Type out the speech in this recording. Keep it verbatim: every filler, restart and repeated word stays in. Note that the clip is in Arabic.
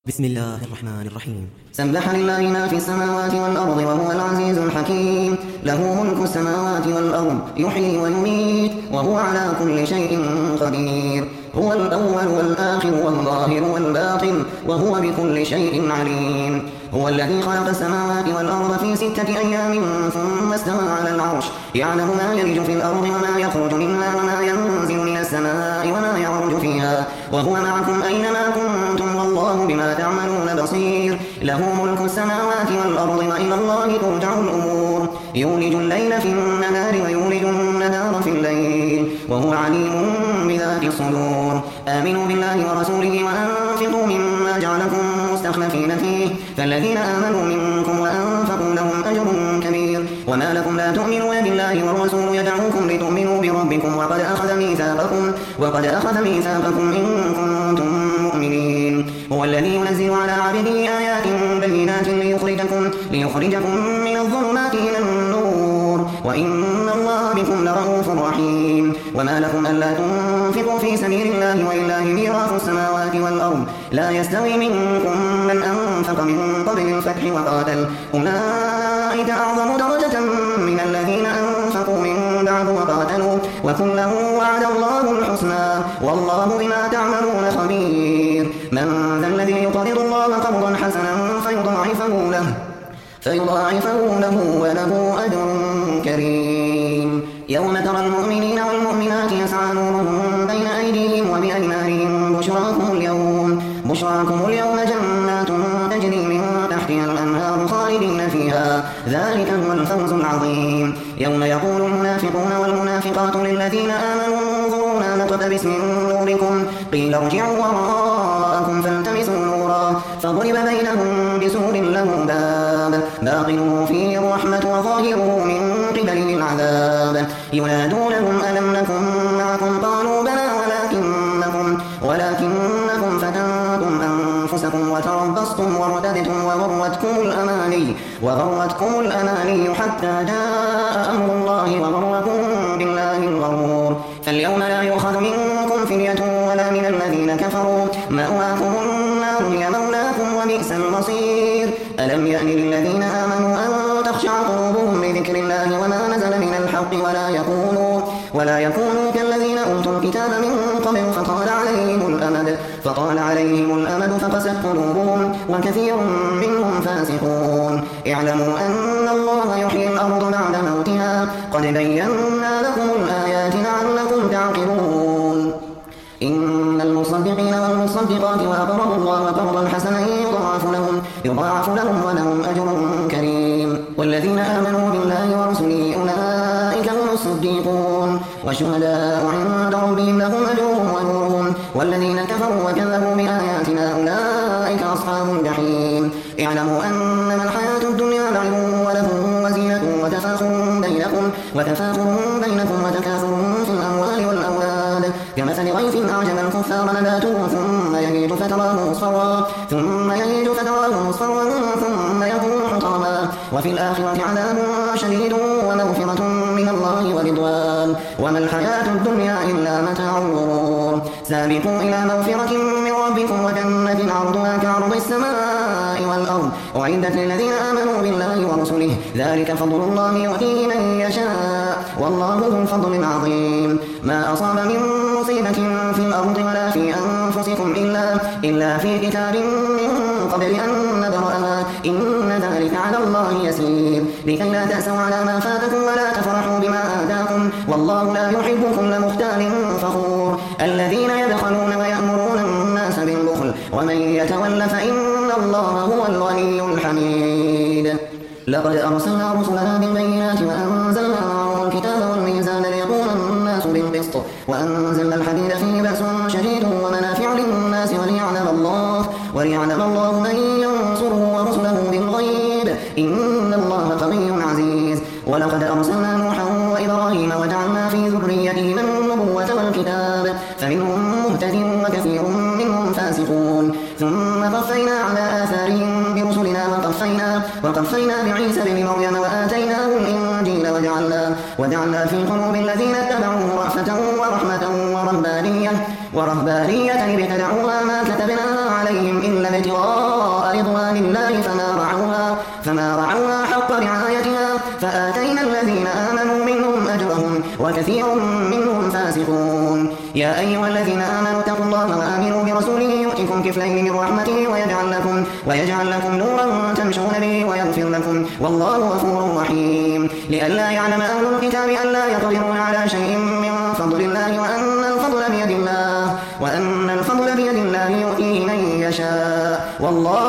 بسم الله الرحمن الرحيم. سبح لله ما في السماوات والأرض وهو العزيز الحكيم. له ملك السماوات والأرض يحيي ويميت وهو على كل شيء قدير. هو الأول والآخر والظاهر والباطن وهو بكل شيء عليم. هو الذي خلق السماوات والأرض في ستة أيام ثم استوى على العرش يعلم ما يلج في الأرض وما يخرج منها وما ينزل من السماء وما يعرج فيها وهو معكم أينما كنتم والله بما تعملون بصير. له ملك السماوات والأرض وإلى الله ترجع الأمور. يولج الليل في النهار ويولج النهار في الليل وهو عليم بذات الصدور. آمنوا بالله ورسوله وأنفقوا مما جعلكم مستخلفين فيه فالذين آمنوا منكم وأنفقوا لهم أجر كبير. وما لكم لا تؤمنون بالله والرسول يدعوكم لتؤمنوا بربكم وقد أخذ ميثاقكم وقد أخذ ميثاقكم إن كنتم مؤمنين. هو الذي ينزل على عبده آيات بينات ليخرجكم ليخرجكم من الظلمات إلى النور وإن الله بكم لرؤوف رحيم. وما لكم ألا تنفقوا في سبيل الله ولله ميراث السماوات والأرض لا يستوي منكم من أنفق من قبل الفتح وقاتل أولئك أعظم درجة من الذين أنفقوا من بعد وقاتلوا وكلا وعد الله الحسنى والله بما تعملون خبير. من ذا الذي يقرض الله قرضا حسنا فيضاعفه له فيضاعفه له وله أجر كريم. يوم ترى المؤمنين والمؤمنات يسعى نورهم بين أيديهم وبأيمانهم بشراكم اليوم بشراكم اليوم جنات تجري من تحتها الأنهار خالدين فيها ذلك هو الفوز العظيم. يوم يقول المنافقون والمنافقات للذين آمنوا انظرونا نقتبس من نوركم قيل ارجعوا وراءكم فالتمسوا نورا فضرب بينهم بسور له باب باطنه فيه الرحمة وظاهره من قبله العذاب ينادونهم ألم نكن معكم قالوا بلى ولكنكم ولكنكم فتنتم أنفسكم وتربصتم وارتدتم وغرتكم الأماني وغرتكم الأماني حتى جاء أمر الله وغركم بالله الغرور. فاليوم لا يؤخذ منكم فدية ولا من الذين كفروا مأواكم النار هي مولاكم وبئس المصير. ألم يأن للذين آمنوا أن تخشع قلوبهم لذكر الله وما نزل من الحق ولا يكونوا ولا يكونوا كالذين أوتوا الكتاب من قبل فطال عليهم الأمد فطال عليهم الأمد فقست قلوبهم وكثير منهم فاسقون. اعلموا أن الله يحيي الأرض بعد موتها قد بينا لكم الآيات لعلكم تعقلون. إن المصدقين والمصدقات وأقرضوا الله قرضا حسنا يضاعف لهم يضاعف لهم ولهم أجر كريم. والذين آمنوا بالله ورسله أولئك هم الصديقون والشهداء عند ربهم لهم أجرهم ونورهم والذين كفروا وكذبوا بآياتنا أولئك أصحاب الجحيم. اعلموا أنما الحياة الدنيا لعب ولهو وزينة وتفاخر بينكم وتفاخر بينكم وتكاثر في الأموال والأولاد كمثل غيث أعجب الكفار نباته ثم يهيج فتراه مصفرا ثم يهيج فتراه مصفرا ثم يكون حطاما وفي الآخرة عذاب شديد ومغفرة من الله ورضوان وما الحياة الدنيا إلا متاع الغرور. سابقوا إلى مغفرة من ربكم وجنة عرضها كعرض السماء والأرض أعدت للذين آمنوا بالله ورسله ذلك فضل الله يؤتيه من يشاء والله ذو الفضل العظيم. ما أصاب من مصيبة في الأرض ولا في أنفسكم إلا, إلا في كتاب من قبل أن نبرأها إن ذلك على الله يسير. لكي لا تأسوا على ما فاتكم ولا تفرحوا بما آتاكم والله لا يحب كل مختال فخور. الذين يبخلون ويأمرون الناس بالبخل ومن يتول فإن الله هو الغني الحميد. لقد أرسلنا رسلنا بالبينات وأنزلنا معهم الكتاب والميزان ليقوم الناس بالقسط وأنزلنا الحديد فيه بأس شديد ومنافع للناس وليعلم الله وليعلم الله من ينصره ورسله بالغيب إن الله قوي عزيز. ولقد أرسلنا نوحا وإبراهيم وجعلنا في ذريتهما النبوة والكتاب فمنهم مهتد وكثير منهم فاسقون. ثم قفينا على آثارهم برسلنا وقفينا, وقفينا بعيسى بن مريم وآتيناه الإنجيل وجعلنا, وجعلنا في قلوب الذين اتبعوه رأفة ورحمة ورهبانية ورهبانية ابتدعوها ما كتبنا عليهم إلا ابتغاء لله فما رعوها, فما رعوها حق رعايتها فآتينا الذين آمنوا منهم أجرهم وكثير منهم فاسقون. يا أيها الذين آمنوا اتقوا الله وآمنوا برسوله يؤتكم كفلين من رحمته ويجعل لكم, ويجعل لكم نورا تمشون به ويغفر لكم والله غفور رحيم. لئلا يعلم أهل الكتاب ألا يقدرون على شيء من فضل الله وأن الفضل بيد الله, وأن الفضل بيد الله يؤتيه من يشاء والله